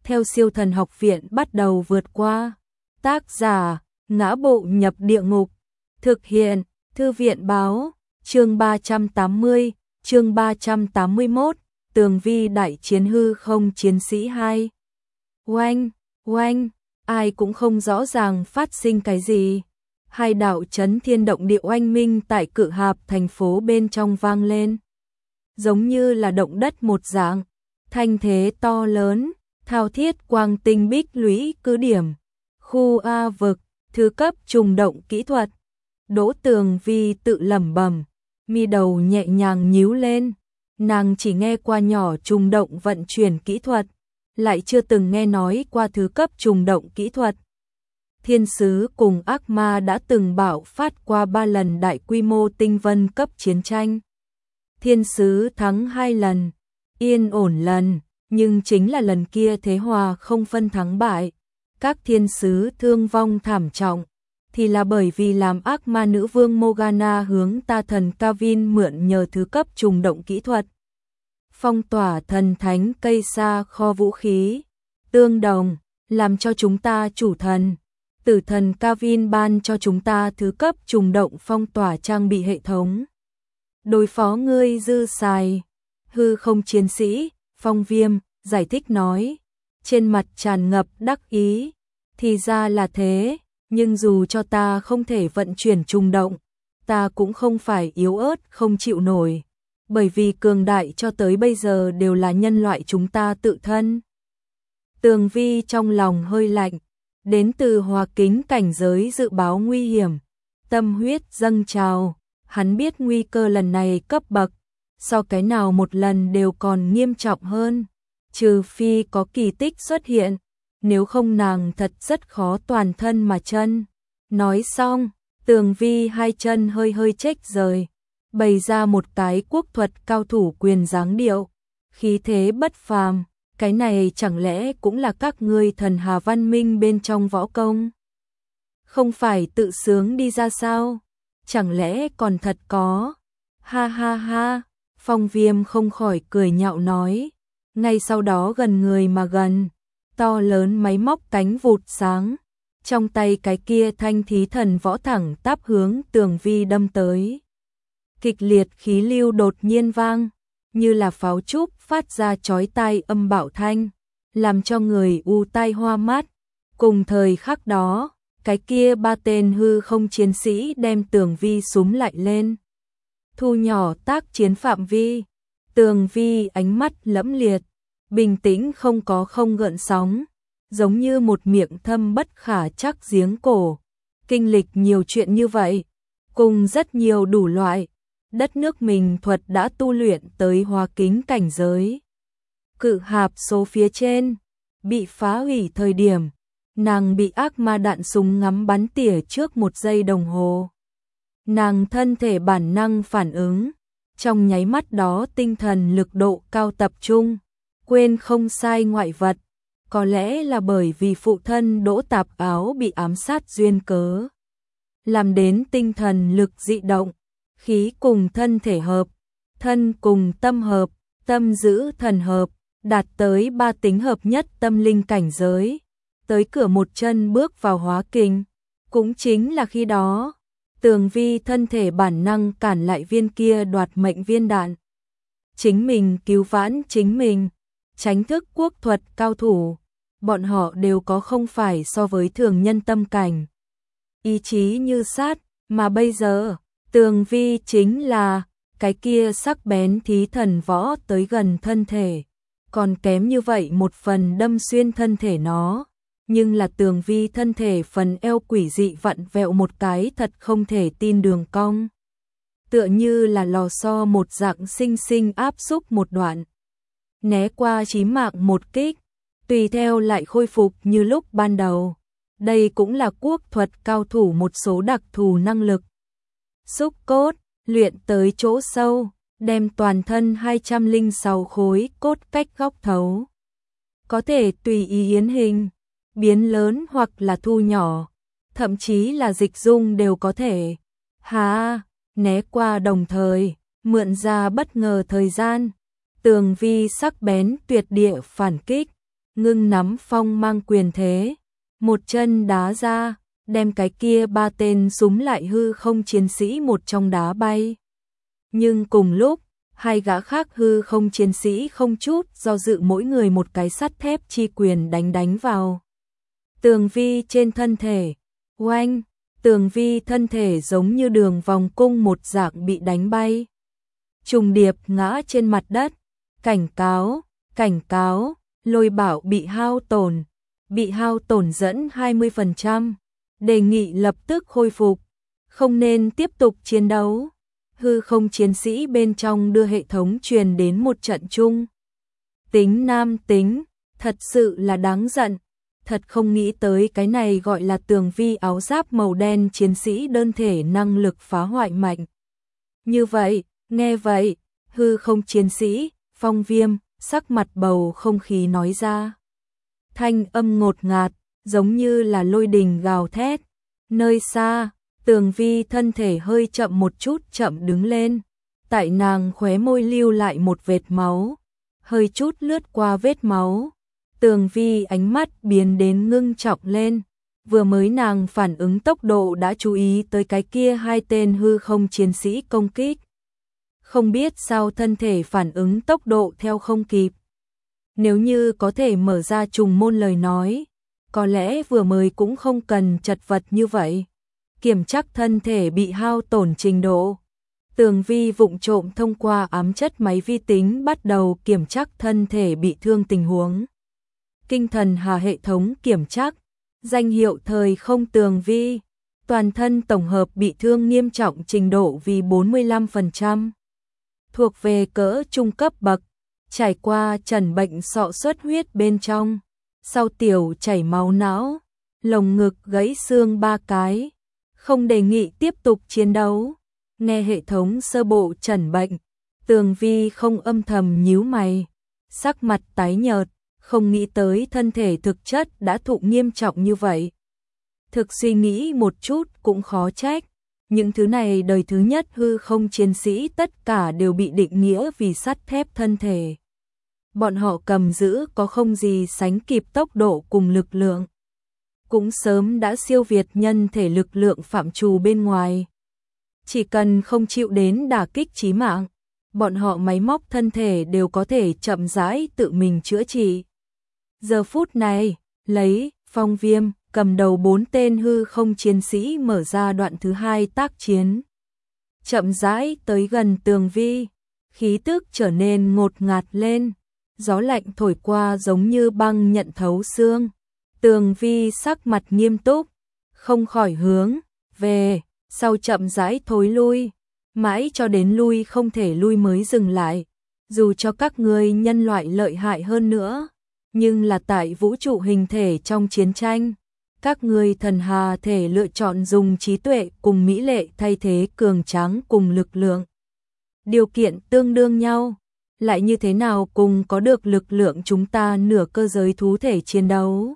theo Siêu Thần Học Viện bắt đầu vượt qua. Tác giả: Ngã Bộ Nhập Địa Ngục. Thực hiện: Thư viện báo. Chương 380, chương 381, Tường Vi đại chiến hư không chiến sĩ 2. Oanh, oanh, ai cũng không rõ ràng phát sinh cái gì. Hai đạo chấn thiên động địa oanh minh tại Cự Hạp thành phố bên trong vang lên. Giống như là động đất một dạng, thanh thế to lớn, thao thiết quang tinh bích lũy cứ điểm. Khu A vực, thứ cấp trùng động kỹ thuật. Đỗ Tường Vi tự lẩm bẩm, mi đầu nhẹ nhàng nhíu lên. Nàng chỉ nghe qua nhỏ trùng động vận chuyển kỹ thuật, lại chưa từng nghe nói qua thứ cấp trùng động kỹ thuật. Thiên sứ cùng ác ma đã từng bạo phát qua 3 lần đại quy mô tinh vân cấp chiến tranh. Thiên sứ thắng 2 lần, yên ổn lần, nhưng chính là lần kia thế hòa không phân thắng bại. Các thiên sứ thương vong thảm trọng, thì là bởi vì làm ác ma nữ vương Morgana hướng ta thần Kavin mượn nhờ thứ cấp trùng động kỹ thuật. Phong tỏa thần thánh cây sa kho vũ khí, tương đồng, làm cho chúng ta chủ thần. Tử thần Kavin ban cho chúng ta thứ cấp trùng động phong tỏa trang bị hệ thống. Đối phó ngươi dư xài. Hư không chiến sĩ, Phong Viêm, giải thích nói. Trên mặt tràn ngập đắc ý. Thì ra là thế, nhưng dù cho ta không thể vận chuyển trùng động, ta cũng không phải yếu ớt không chịu nổi. Bởi vì cường đại cho tới bây giờ đều là nhân loại chúng ta tự thân. Tường Vi trong lòng hơi lạnh. Đến từ hòa kính cảnh giới dự báo nguy hiểm, tâm huyết dâng trào, hắn biết nguy cơ lần này cấp bậc, so cái nào một lần đều còn nghiêm trọng hơn, trừ phi có kỳ tích xuất hiện, nếu không nàng thật rất khó toàn thân mà chân. Nói xong, Tường Vi hai chân hơi hơi chếch rời, bày ra một cái quốc thuật cao thủ quyền dáng điệu, khí thế bất phàm. Cái này chẳng lẽ cũng là các ngươi thần hà văn minh bên trong võ công? Không phải tự sướng đi ra sao? Chẳng lẽ còn thật có? Ha ha ha, Phong Viêm không khỏi cười nhạo nói. Ngay sau đó gần người mà gần, to lớn máy móc cánh vụt sáng. Trong tay cái kia thanh thí thần võ thẳng tắp hướng Tường Vi đâm tới. Kịch liệt khí lưu đột nhiên vang, như là pháo trúc phát ra chói tai âm bạo thanh, làm cho người u tai hoa mắt. Cùng thời khắc đó, cái kia 3 tên hư không chiến sĩ đem Tường Vi súm lại lên. Thu nhỏ tác chiến phạm vi, Tường Vi ánh mắt lẫm liệt, bình tĩnh không gợn sóng, giống như một miệng thâm bất khả trắc giếng cổ. Kinh lịch nhiều chuyện như vậy, cùng rất nhiều đủ loại. Đất nước mình thuật đã tu luyện tới hòa kính cảnh giới. Cự Hạp số phía trên, bị phá hủy thời điểm, nàng bị ác ma đạn súng ngắm bắn tỉa trước 1 giây đồng hồ. Nàng thân thể bản năng phản ứng, trong nháy mắt đó tinh thần lực độ cao tập trung, quên không sai ngoại vật, có lẽ là bởi vì phụ thân Đỗ Tạp Áo bị ám sát duyên cớ. Làm đến tinh thần lực dị động. Khí cùng thân thể hợp, thân cùng tâm hợp, tâm giữ thần hợp, đạt tới 3 tính hợp nhất tâm linh cảnh giới, tới cửa một chân bước vào hóa kình. Cũng chính là khi đó, Tường Vi thân thể bản năng cản lại viên kia đoạt mệnh viên đạn. Chính mình cứu vãn chính mình, tránh thức quốc thuật cao thủ, bọn họ đều có không phải so với thường nhân tâm cảnh. Ý chí như sát, mà bây giờ Tường Vi chính là cái kia sắc bén thí thần võ tới gần thân thể, còn kém như vậy một phần đâm xuyên thân thể nó, nhưng là Tường Vi thân thể phần eo quỷ dị vặn vẹo một cái thật không thể tin đường cong. Tựa như là lò xo một dạng sinh sinh áp xúc một đoạn. Né qua chí mạng một kích, tùy theo lại khôi phục như lúc ban đầu. Đây cũng là quốc thuật cao thủ một số đặc thù năng lực. Xúc cốt, luyện tới chỗ sâu, đem toàn thân 206 khối cốt cách góc thấu. Có thể tùy ý yến hình, biến lớn hoặc là thu nhỏ, thậm chí là dịch dung đều có thể. Né qua đồng thời, mượn ra bất ngờ thời gian, Tường Vi sắc bén tuyệt địa phản kích, ngưng nắm phong mang quyền thế, một chân đá ra, đem cái kia 3 tên súm lại hư không chiến sĩ một trong đá bay. Nhưng cùng lúc, hai gã khác hư không chiến sĩ không chút do dự mỗi người một cái sắt thép chi quyền đánh vào tường vi trên thân thể. Oanh, tường vi thân thể giống như đường vòng cung một dạng bị đánh bay, trùng điệp ngã trên mặt đất. Cảnh cáo, Lôi Bảo bị hao tổn dẫn 20%, đề nghị lập tức khôi phục, không nên tiếp tục chiến đấu. Hư không chiến sĩ bên trong đưa hệ thống truyền đến một trận chung. Tính nam tính, thật sự là đáng giận, thật không nghĩ tới cái này gọi là tường vi áo giáp màu đen chiến sĩ đơn thể năng lực phá hoại mạnh. Như vậy, nghe vậy, hư không chiến sĩ, Phong Viêm, sắc mặt bầu không khí nói ra. Thanh âm ngột ngạt, giống như là lôi đình gào thét. Nơi xa, tường vi thân thể hơi chậm một chút chậm đứng lên. Tại nàng khóe môi lưu lại một vệt máu, hơi chút lướt qua vết máu. Tường vi ánh mắt biến đến ngưng trọng lên. Vừa mới nàng phản ứng tốc độ đã chú ý tới cái kia 2 tên hư không chiến sĩ công kích. Không biết sao thân thể phản ứng tốc độ theo không kịp. Nếu như có thể mở ra trùng môn lời nói, có lẽ vừa mới cũng không cần chật vật như vậy. Kiểm chắc thân thể bị hao tổn trình độ. Tường vi vụng trộm thông qua ám chất máy vi tính bắt đầu kiểm chắc thân thể bị thương tình huống. Kinh thần hà hệ thống kiểm chắc, danh hiệu thời không tường vi, toàn thân tổng hợp bị thương nghiêm trọng trình độ vì 45%. Thuộc về cỡ trung cấp bậc, trải qua trần bệnh sọ xuất huyết bên trong, sau tiểu chảy máu não, lồng ngực gãy xương 3 cái, không đề nghị tiếp tục chiến đấu. Nghe hệ thống sơ bộ trần bệnh, tường vi không âm thầm nhíu mày, sắc mặt tái nhợt, không nghĩ tới thân thể thực chất đã thụ nghiêm trọng như vậy. Thực suy nghĩ một chút cũng khó trách, những thứ này đời thứ nhất hư không chiến sĩ tất cả đều bị định nghĩa vì sắt thép thân thể. Bọn họ cầm giữ có không gì sánh kịp tốc độ cùng lực lượng, cũng sớm đã siêu việt nhân thể lực lượng phạm trù bên ngoài. Chỉ cần không chịu đến đả kích chí mạng, bọn họ máy móc thân thể đều có thể chậm rãi tự mình chữa trị. Giờ phút này, lấy Phong Viêm cầm đầu 4 tên hư không chiến sĩ mở ra đoạn thứ 2 tác chiến. Chậm rãi tới gần tường vi, khí tức trở nên ngột ngạt lên, gió lạnh thổi qua giống như băng nhận thấu xương. Tường vi sắc mặt nghiêm túc, không khỏi hướng về sau chậm rãi thối lui, mãi cho đến lui không thể lui mới dừng lại. Dù cho các ngươi nhân loại lợi hại hơn nữa, nhưng là tại vũ trụ hình thể trong chiến tranh, các ngươi thần hà thể lựa chọn dùng trí tuệ cùng mỹ lệ thay thế cường tráng cùng lực lượng. Điều kiện tương đương nhau, lại như thế nào cùng có được lực lượng chúng ta nửa cơ giới thú thể chiến đấu.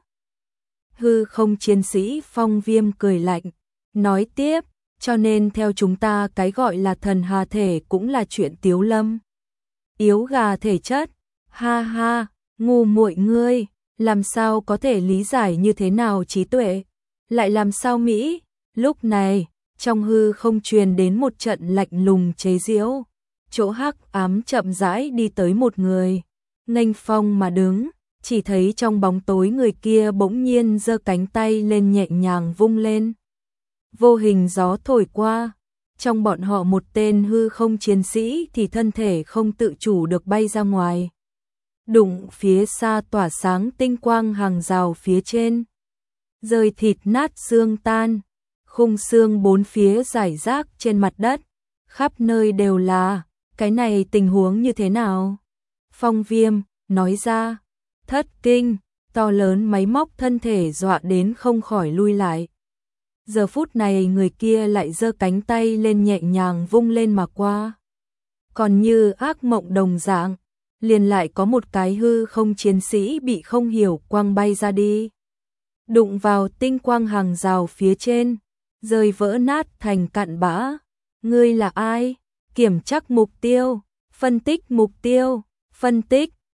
Hư không chiến sĩ Phong Viêm cười lạnh, nói tiếp, cho nên theo chúng ta cái gọi là thần hà thể cũng là chuyện tiếu lâm. Yếu gà thể chất, ha ha, ngu muội ngươi, làm sao có thể lý giải như thế nào trí tuệ, lại làm sao mỹ. Lúc này, trong hư không truyền đến một trận lạnh lùng chế giễu, chỗ hắc ám chậm rãi đi tới một người, nghênh phong mà đứng, chỉ thấy trong bóng tối người kia bỗng nhiên giơ cánh tay lên nhẹ nhàng vung lên. Vô hình gió thổi qua, trong bọn họ một tên hư không chiến sĩ thì thân thể không tự chủ được bay ra ngoài. Đụng phía xa tỏa sáng tinh quang hàng rào phía trên. Rơi thịt nát xương tan, khung xương bốn phía rải rác trên mặt đất, khắp nơi đều là, cái này tình huống như thế nào? Phong Viêm, nói ra, thất kinh, to lớn máy móc thân thể dọa đến không khỏi lui lại. Giờ phút này người kia lại giơ cánh tay lên nhẹ nhàng vung lên mà qua. Còn như ác mộng đồng dạng, liền lại có một cái hư không chiến sĩ bị không hiểu quăng bay ra đi. Đụng vào tinh quang hàng rào phía trên, rơi vỡ nát thành cặn bã. Ngươi là ai? Kiểm chắc mục tiêu, phân tích mục tiêu, phân tích,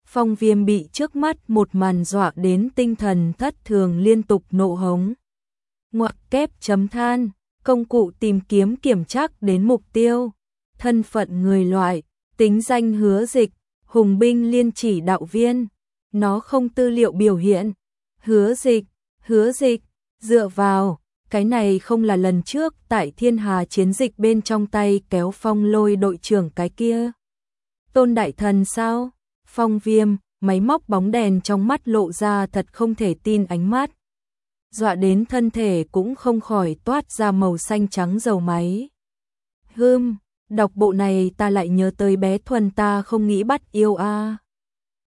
Phong Viêm bị trước mắt một màn dọa đến tinh thần thất thường, liên tục nộ hống. Ngoặc kép chấm than, công cụ tìm kiếm kiểm trắc đến mục tiêu, thân phận người loại, tính danh Hứa Dịch, hùng binh liên chỉ đạo viên, nó không tư liệu biểu hiện. Hứa Dịch, dựa vào, cái này không là lần trước tại Thiên Hà chiến dịch bên trong tay kéo Phong Lôi đội trưởng cái kia Tôn đại thần sao? Phong Viêm, máy móc bóng đèn trong mắt lộ ra thật không thể tin ánh mắt. Dọa đến thân thể cũng không khỏi toát ra màu xanh trắng dầu máy. Đọc bộ này ta lại nhớ tới bé Thuần ta không nghĩ bắt yêu a.